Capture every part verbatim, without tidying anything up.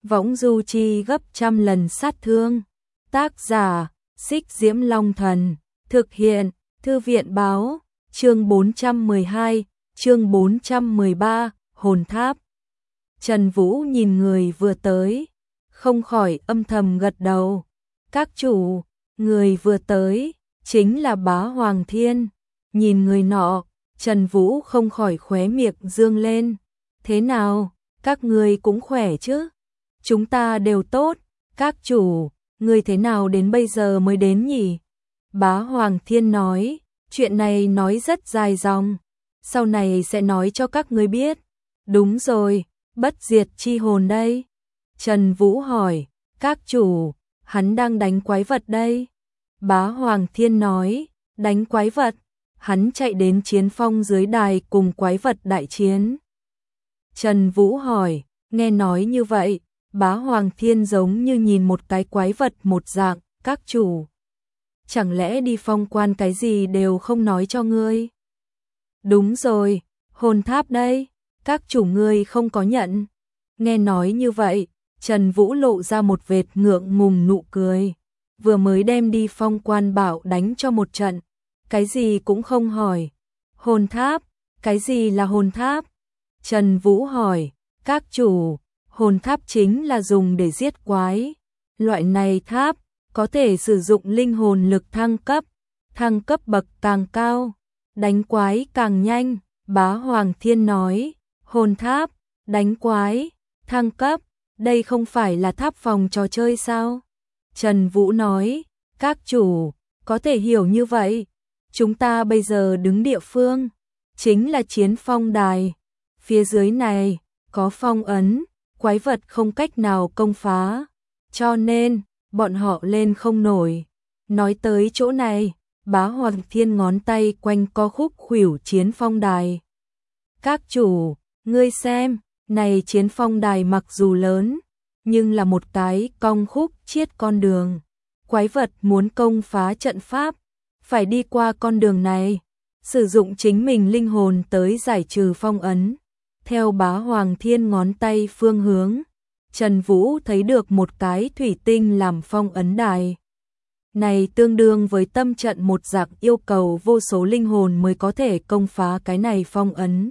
võng du chi gấp trăm lần sát thương. Tác giả, Xích Diễm Long Thần. Thực hiện, Thư viện báo. Chương bốn trăm mười hai, chương bốn trăm mười ba, hồn tháp. Trần Vũ nhìn người vừa tới, không khỏi âm thầm gật đầu. Các chủ, người vừa tới, chính là Bá Hoàng Thiên. Nhìn người nọ, Trần Vũ không khỏi khóe miệng dương lên. Thế nào, các người cũng khỏe chứ? Chúng ta đều tốt. Các chủ, người thế nào đến bây giờ mới đến nhỉ? Bá Hoàng Thiên nói, chuyện này nói rất dài dòng, sau này sẽ nói cho các người biết. Đúng rồi, bất diệt chi hồn đây. Trần Vũ hỏi, các chủ, hắn đang đánh quái vật đây. Bá Hoàng Thiên nói, đánh quái vật, hắn chạy đến chiến phong dưới đài cùng quái vật đại chiến. Trần Vũ hỏi, nghe nói như vậy, Bá Hoàng Thiên giống như nhìn một cái quái vật một dạng, các chủ. Chẳng lẽ đi phong quan cái gì đều không nói cho ngươi? Đúng rồi, hồn tháp đây, các chủ ngươi không có nhận. Nghe nói như vậy, Trần Vũ lộ ra một vệt ngượng ngùng nụ cười. Vừa mới đem đi phong quan bảo đánh cho một trận, cái gì cũng không hỏi. Hồn tháp, cái gì là hồn tháp? Trần Vũ hỏi, các chủ, hồn tháp chính là dùng để giết quái. Loại này tháp có thể sử dụng linh hồn lực thăng cấp, thăng cấp bậc càng cao, đánh quái càng nhanh. Bá Hoàng Thiên nói, hồn tháp, đánh quái, thăng cấp, đây không phải là tháp phòng trò chơi sao? Trần Vũ nói, các chủ, có thể hiểu như vậy. Chúng ta bây giờ đứng địa phương, chính là chiến phong đài. Phía dưới này, có phong ấn, quái vật không cách nào công phá. Cho nên, bọn họ lên không nổi. Nói tới chỗ này, Bá Hoàng Thiên ngón tay quanh co khúc khuỷu chiến phong đài. Các chủ, ngươi xem, này chiến phong đài mặc dù lớn, nhưng là một cái cong khúc chiết con đường. Quái vật muốn công phá trận pháp, phải đi qua con đường này, sử dụng chính mình linh hồn tới giải trừ phong ấn. Theo Bá Hoàng Thiên ngón tay phương hướng, Trần Vũ thấy được một cái thủy tinh làm phong ấn đài. Này tương đương với tâm trận một dạng, yêu cầu vô số linh hồn mới có thể công phá cái này phong ấn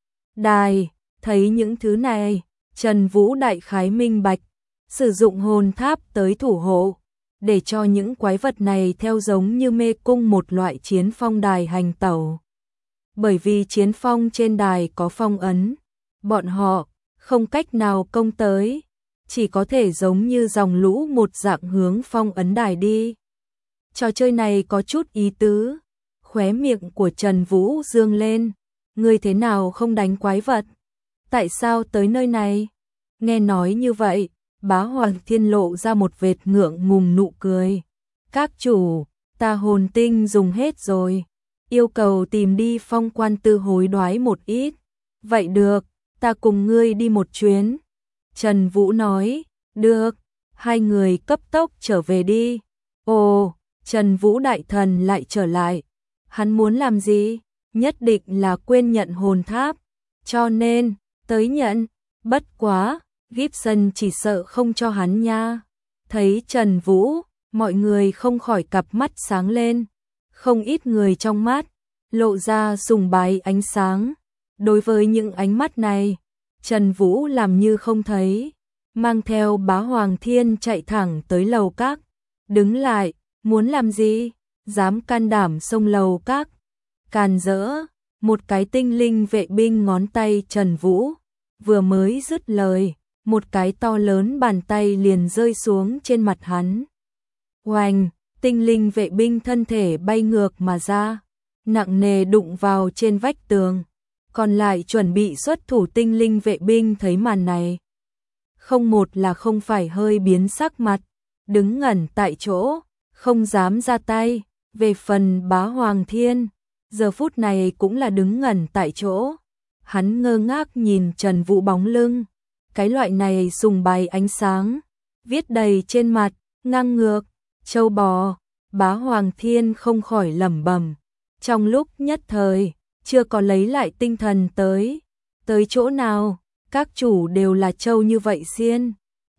đài. Thấy những thứ này, Trần Vũ đại khái minh bạch, sử dụng hồn tháp tới thủ hộ, để cho những quái vật này theo giống như mê cung một loại chiến phong đài hành tẩu. Bởi vì chiến phong trên đài có phong ấn, bọn họ không cách nào công tới, chỉ có thể giống như dòng lũ một dạng hướng phong ấn đài đi. Trò chơi này có chút ý tứ. Khóe miệng của Trần Vũ dương lên, ngươi thế nào không đánh quái vật? Tại sao tới nơi này? Nghe nói như vậy, Bá Hoàng Thiên lộ ra một vệt ngượng ngùng nụ cười. Các chủ, ta hồn tinh dùng hết rồi, yêu cầu tìm đi phong quan tư hối đoái một ít. Vậy được, ta cùng ngươi đi một chuyến. Trần Vũ nói, được, hai người cấp tốc trở về đi. Ồ, Trần Vũ đại thần lại trở lại. Hắn muốn làm gì? Nhất định là quên nhận hồn tháp. Cho nên, tới nhận, bất quá, Gibson chỉ sợ không cho hắn nha. Thấy Trần Vũ, mọi người không khỏi cặp mắt sáng lên. Không ít người trong mắt, lộ ra sùng bái ánh sáng. Đối với những ánh mắt này, Trần Vũ làm như không thấy, mang theo Bá Hoàng Thiên chạy thẳng tới lầu các. Đứng lại, muốn làm gì? Dám can đảm xông lầu các? Càn rỡ, một cái tinh linh vệ binh ngón tay Trần Vũ. Vừa mới dứt lời, một cái to lớn bàn tay liền rơi xuống trên mặt hắn. Oanh, tinh linh vệ binh thân thể bay ngược mà ra, nặng nề đụng vào trên vách tường. Còn lại chuẩn bị xuất thủ tinh linh vệ binh thấy màn này, không một là không phải hơi biến sắc mặt, đứng ngẩn tại chỗ, không dám ra tay. Về phần Bá Hoàng Thiên, giờ phút này cũng là đứng ngẩn tại chỗ. Hắn ngơ ngác nhìn Trần Vũ bóng lưng, cái loại này sùng bái ánh sáng, viết đầy trên mặt, ngang ngược, trâu bò. Bá Hoàng Thiên không khỏi lẩm bẩm, trong lúc nhất thời chưa có lấy lại tinh thần tới. Tới chỗ nào, các chủ đều là trâu như vậy xiên.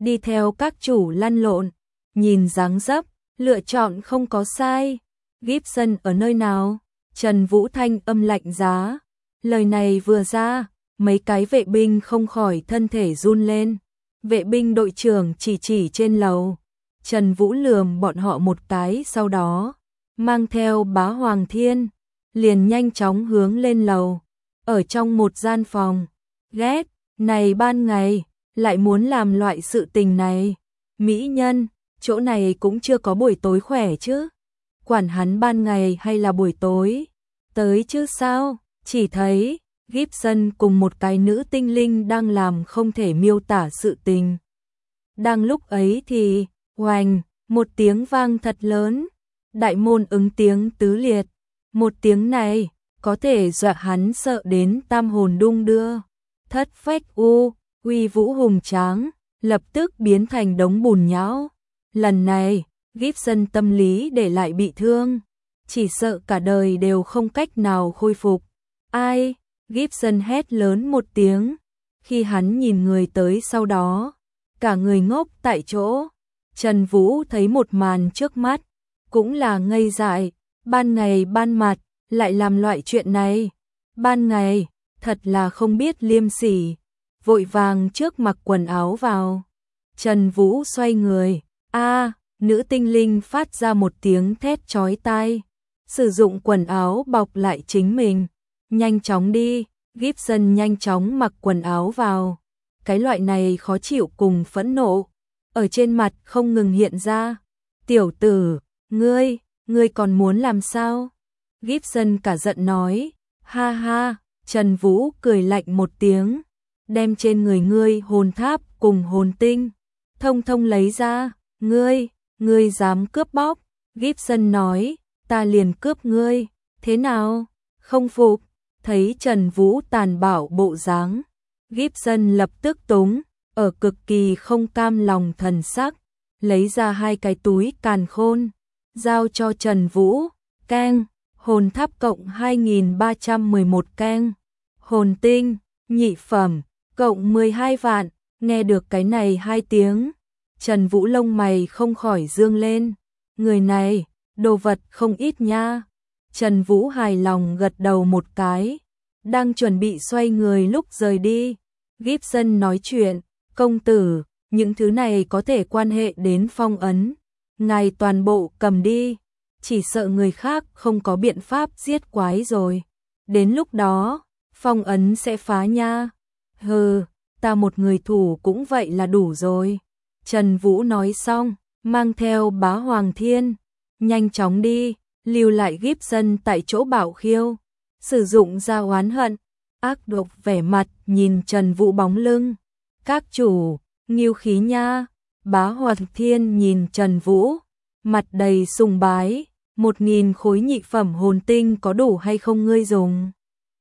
đi theo các chủ lăn lộn, nhìn dáng dấp, lựa chọn không có sai. Gibson ở nơi nào? Trần Vũ thanh âm lạnh giá. Lời này vừa ra, mấy cái vệ binh không khỏi thân thể run lên. Vệ binh đội trưởng chỉ chỉ trên lầu. Trần Vũ lườm bọn họ một cái, sau đó mang theo Bá Hoàng Thiên, liền nhanh chóng hướng lên lầu. Ở trong một gian phòng, ghét, này ban ngày, lại muốn làm loại sự tình này. Mỹ nhân, chỗ này cũng chưa có buổi tối khỏe chứ. Quản hắn ban ngày hay là buổi tối, tới chứ sao, chỉ thấy Gibson cùng một cái nữ tinh linh đang làm không thể miêu tả sự tình. Đang lúc ấy thì, oành, một tiếng vang thật lớn, đại môn ứng tiếng tứ liệt. Một tiếng này, có thể dọa hắn sợ đến tam hồn đung đưa. Thất phách u, uy vũ hùng tráng, lập tức biến thành đống bùn nhão. Lần này, Gibson tâm lý để lại bị thương, chỉ sợ cả đời đều không cách nào khôi phục. Ai? Gibson hét lớn một tiếng, khi hắn nhìn người tới sau đó, cả người ngốc tại chỗ. Trần Vũ thấy một màn trước mắt, cũng là ngây dại, ban ngày ban mặt, lại làm loại chuyện này. Ban ngày, thật là không biết liêm sỉ, vội vàng trước mặc quần áo vào. Trần Vũ xoay người, a nữ tinh linh phát ra một tiếng thét chói tai, sử dụng quần áo bọc lại chính mình. Nhanh chóng đi, Gibson nhanh chóng mặc quần áo vào. Cái loại này khó chịu cùng phẫn nộ, ở trên mặt không ngừng hiện ra. Tiểu tử, ngươi, ngươi còn muốn làm sao? Gibson cả giận nói, ha ha. Trần Vũ cười lạnh một tiếng, đem trên người ngươi hồn tháp cùng hồn tinh thông thông lấy ra. Ngươi, ngươi dám cướp bóc? Gibson nói, ta liền cướp ngươi, thế nào? Không phục? Thấy Trần Vũ tàn bạo bộ dáng, Gibson lập tức túng, ở cực kỳ không cam lòng thần sắc, lấy ra hai cái túi càn khôn, giao cho Trần Vũ. Keng, hồn tháp cộng hai nghìn ba trăm mười một keng, hồn tinh, nhị phẩm, cộng mười hai vạn. Nghe được cái này hai tiếng, Trần Vũ lông mày không khỏi dương lên. Người này, đồ vật không ít nha. Trần Vũ hài lòng gật đầu một cái, đang chuẩn bị xoay người lúc rời đi. Gibson nói chuyện, công tử, những thứ này có thể quan hệ đến phong ấn, ngài toàn bộ cầm đi, chỉ sợ người khác không có biện pháp giết quái rồi. Đến lúc đó, phong ấn sẽ phá nha. Hừ, ta một người thủ cũng vậy là đủ rồi. Trần Vũ nói xong, mang theo Bá Hoàng Thiên, nhanh chóng đi, lưu lại Gibson tại chỗ bảo khiêu, sử dụng ra oán hận, ác độc vẻ mặt nhìn Trần Vũ bóng lưng. Các chủ, nghiêu khí nha. Bá Hoàng Thiên nhìn Trần Vũ, mặt đầy sùng bái, một nghìn khối nhị phẩm hồn tinh có đủ hay không ngươi dùng?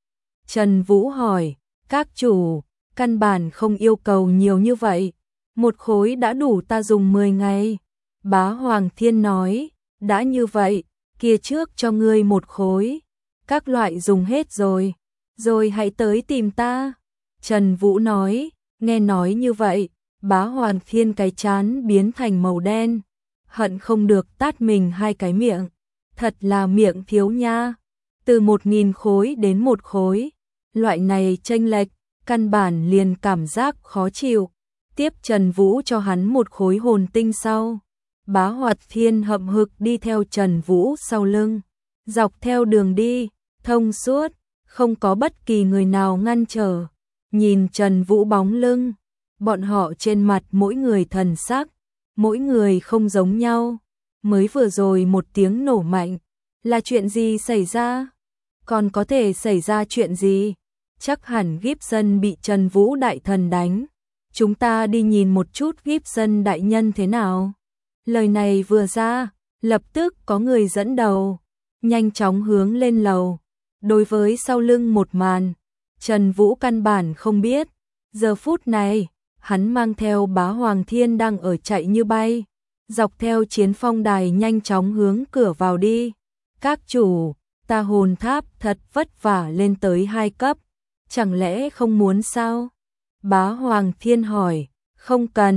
Trần Vũ hỏi, các chủ, căn bản không yêu cầu nhiều như vậy, một khối đã đủ ta dùng mười ngày. Bá Hoàng Thiên nói, đã như vậy, kia trước cho ngươi một khối, các loại dùng hết rồi, rồi hãy tới tìm ta. Trần Vũ nói, nghe nói như vậy, Bá Hoàng Thiên cái chán biến thành màu đen, hận không được tát mình hai cái miệng, thật là miệng thiếu nha. Từ một nghìn khối đến một khối, loại này chênh lệch, căn bản liền cảm giác khó chịu. Tiếp Trần Vũ cho hắn một khối hồn tinh sau, Bá Hoàng Thiên hậm hực đi theo Trần Vũ sau lưng, dọc theo đường đi, thông suốt, không có bất kỳ người nào ngăn trở. Nhìn Trần Vũ bóng lưng, bọn họ trên mặt mỗi người thần sắc, mỗi người không giống nhau. Mới vừa rồi một tiếng nổ mạnh, là chuyện gì xảy ra? Còn có thể xảy ra chuyện gì? Chắc hẳn Gibson bị Trần Vũ đại thần đánh. Chúng ta đi nhìn một chút Gibson đại nhân thế nào. Lời này vừa ra, lập tức có người dẫn đầu, nhanh chóng hướng lên lầu. Đối với sau lưng một màn, Trần Vũ căn bản không biết. Giờ phút này, hắn mang theo Bá Hoàng Thiên đang ở chạy như bay, dọc theo chiến phong đài nhanh chóng hướng cửa vào đi. Các chủ, ta hồn tháp thật vất vả lên tới hai cấp, chẳng lẽ không muốn sao? Bá Hoàng Thiên hỏi, không cần,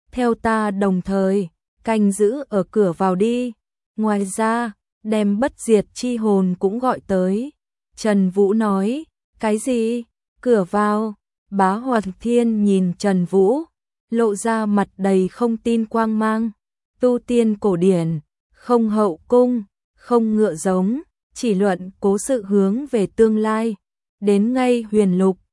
theo ta đồng thời, canh giữ ở cửa vào đi. Ngoài ra, đem bất diệt chi hồn cũng gọi tới. Trần Vũ nói, cái gì? Cửa vào? Bá Hoàng Thiên nhìn Trần Vũ, lộ ra mặt đầy không tin quang mang. Tu tiên cổ điển, không hậu cung, không ngựa giống, chỉ luận cố sự hướng về tương lai. Đến ngay huyền lục,